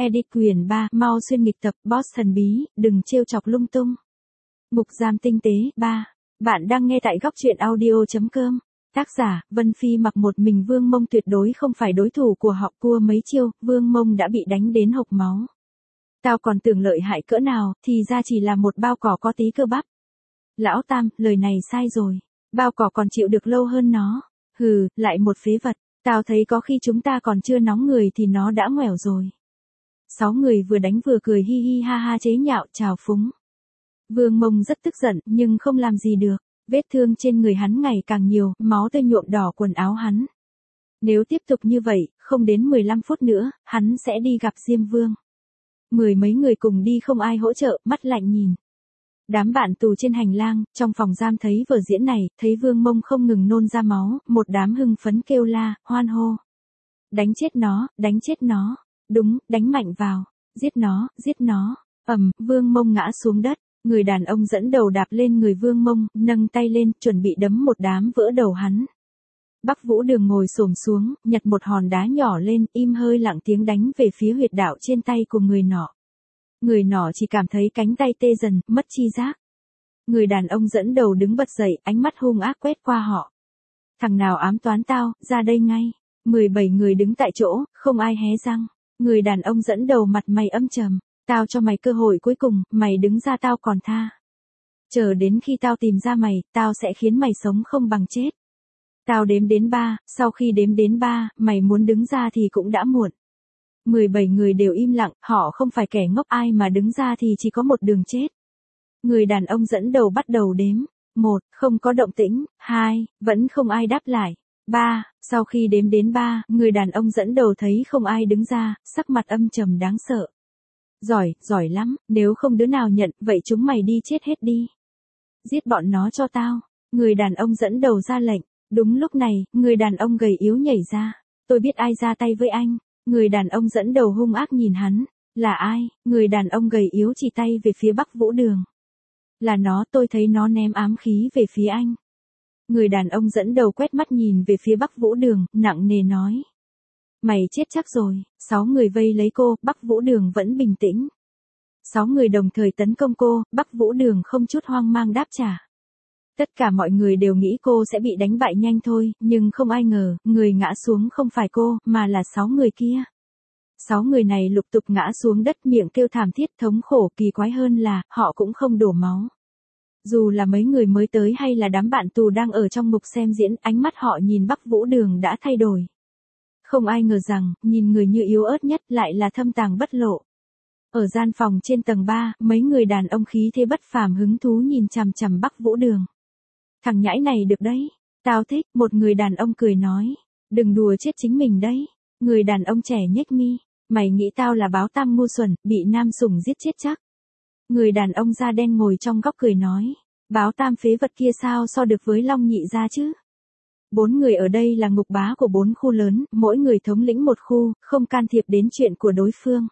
Edit quyền 3, mau xuyên nghịch tập, boss thần bí, đừng trêu chọc lung tung. Ngục giam tinh tế, 3. Bạn đang nghe tại góc truyện audio.com. Tác giả, Vân Phi mặc một mình Vương Mông tuyệt đối không phải đối thủ của họ, cua mấy chiêu, Vương Mông đã bị đánh đến hộc máu. Tao còn tưởng lợi hại cỡ nào, thì ra chỉ là một bao cỏ có tí cơ bắp. Lão Tam, lời này sai rồi. Bao cỏ còn chịu được lâu hơn nó. Hừ, lại một phế vật. Tao thấy có khi chúng ta còn chưa nóng người thì nó đã ngoẻo rồi. 6 người vừa đánh vừa cười hi hi ha ha chế nhạo trào phúng. Vương Mông rất tức giận nhưng không làm gì được. Vết thương trên người hắn ngày càng nhiều, máu tươi nhuộm đỏ quần áo hắn. Nếu tiếp tục như vậy, không đến 15 phút nữa, hắn sẽ đi gặp Diêm Vương. 10 mấy người cùng đi không ai hỗ trợ, mắt lạnh nhìn. Đám bạn tù trên hành lang, trong phòng giam thấy vở diễn này, thấy Vương Mông không ngừng nôn ra máu, một đám hưng phấn kêu la, hoan hô. Đánh chết nó, đánh chết nó. Đúng, đánh mạnh vào. Giết nó, giết nó. Vương Mông ngã xuống đất. Người đàn ông dẫn đầu đạp lên người Vương Mông, nâng tay lên, chuẩn bị đấm một đám vỡ đầu hắn. Bắc Vũ Đường ngồi xổm xuống, nhặt một hòn đá nhỏ lên, im hơi lặng tiếng đánh về phía huyệt đạo trên tay của người nọ. Người nọ chỉ cảm thấy cánh tay tê dần, mất chi giác. Người đàn ông dẫn đầu đứng bật dậy, ánh mắt hung ác quét qua họ. Thằng nào ám toán tao, ra đây ngay. 17 người đứng tại chỗ, không ai hé răng. Người đàn ông dẫn đầu mặt mày âm trầm. Tao cho mày cơ hội cuối cùng, mày đứng ra tao còn tha. Chờ đến khi tao tìm ra mày, tao sẽ khiến mày sống không bằng chết. Tao đếm đến 3, sau khi đếm đến 3, mày muốn đứng ra thì cũng đã muộn. 17 người đều im lặng, họ không phải kẻ ngốc, ai mà đứng ra thì chỉ có một đường chết. Người đàn ông dẫn đầu bắt đầu đếm. 1, không có động tĩnh. 2, vẫn không ai đáp lại. 3, sau khi đếm đến 3, người đàn ông dẫn đầu thấy không ai đứng ra, sắc mặt âm trầm đáng sợ. Giỏi, giỏi lắm, nếu không đứa nào nhận, vậy chúng mày đi chết hết đi. Giết bọn nó cho tao. Người đàn ông dẫn đầu ra lệnh. Đúng lúc này, người đàn ông gầy yếu nhảy ra. Tôi biết ai ra tay với anh. Người đàn ông dẫn đầu hung ác nhìn hắn. Là ai? Người đàn ông gầy yếu chỉ tay về phía Bắc Vũ Đường. Là nó, tôi thấy nó ném ám khí về phía anh. Người đàn ông dẫn đầu quét mắt nhìn về phía Bắc Vũ Đường, nặng nề nói. Mày chết chắc rồi. 6 người vây lấy cô, Bắc Vũ Đường vẫn bình tĩnh. 6 người đồng thời tấn công cô, Bắc Vũ Đường không chút hoang mang đáp trả. Tất cả mọi người đều nghĩ cô sẽ bị đánh bại nhanh thôi, nhưng không ai ngờ, người ngã xuống không phải cô, mà là 6 người kia. 6 người này lục tục ngã xuống đất, miệng kêu thảm thiết thống khổ, kỳ quái hơn là, họ cũng không đổ máu. Dù là mấy người mới tới hay là đám bạn tù đang ở trong mục xem diễn, ánh mắt họ nhìn Bắc Vũ Đường đã thay đổi. Không ai ngờ rằng, nhìn người như yếu ớt nhất lại là thâm tàng bất lộ. Ở gian phòng trên tầng 3, mấy người đàn ông khí thế bất phàm hứng thú nhìn chằm chằm Bắc Vũ Đường. Thằng nhãi này được đấy. Tao thích, một người đàn ông cười nói. Đừng đùa chết chính mình đấy. Người đàn ông trẻ nhếch mi. Mày nghĩ tao là báo tam ngu xuẩn, bị nam sủng giết chết chắc. Người đàn ông da đen ngồi trong góc cười nói. Báo tam phế vật kia sao so được với Long Nhị gia chứ? 4 người ở đây là ngục bá của 4 khu lớn, mỗi người thống lĩnh một khu, không can thiệp đến chuyện của đối phương.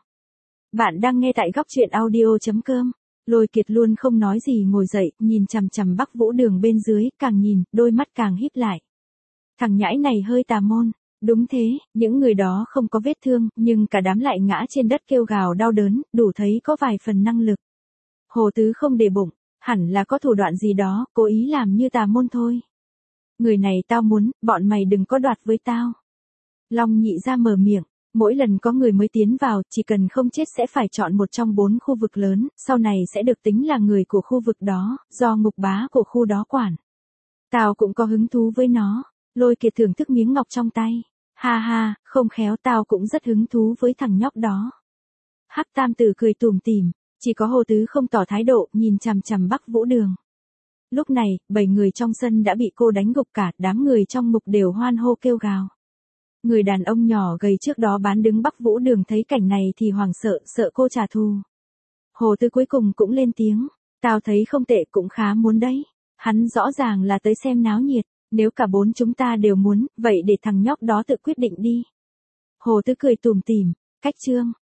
Bạn đang nghe tại góc truyện audio.com. Lôi Kiệt luôn không nói gì ngồi dậy, nhìn chằm chằm Bắc Vũ Đường bên dưới, càng nhìn, đôi mắt càng híp lại. Thằng nhãi này hơi tà môn. Đúng thế, những người đó không có vết thương, nhưng cả đám lại ngã trên đất kêu gào đau đớn, đủ thấy có vài phần năng lực. Hồ Tứ không để bụng, hẳn là có thủ đoạn gì đó, cố ý làm như tà môn thôi. Người này tao muốn, bọn mày đừng có đoạt với tao. Long Nhị gia mở miệng, mỗi lần có người mới tiến vào, chỉ cần không chết sẽ phải chọn một trong 4 khu vực lớn, sau này sẽ được tính là người của khu vực đó, do ngục bá của khu đó quản. Tao cũng có hứng thú với nó. Lôi Kiệt thưởng thức miếng ngọc trong tay. Ha ha, không khéo tao cũng rất hứng thú với thằng nhóc đó. Hắc Tam Tử cười tủm tỉm, chỉ có Hồ Tứ không tỏ thái độ, nhìn chằm chằm Bắc Vũ Đường. Lúc này, 7 người trong sân đã bị cô đánh gục, cả đám người trong ngục đều hoan hô kêu gào. Người đàn ông nhỏ gầy trước đó bán đứng Bắc Vũ Đường thấy cảnh này thì hoảng sợ, sợ cô trả thù. Hồ Tứ cuối cùng cũng lên tiếng. Tao thấy không tệ, cũng khá muốn đấy. Hắn rõ ràng là tới xem náo nhiệt. Nếu cả 4 chúng ta đều muốn, vậy để thằng nhóc đó tự quyết định đi. Hồ Tứ cười tủm tỉm. Cách chương.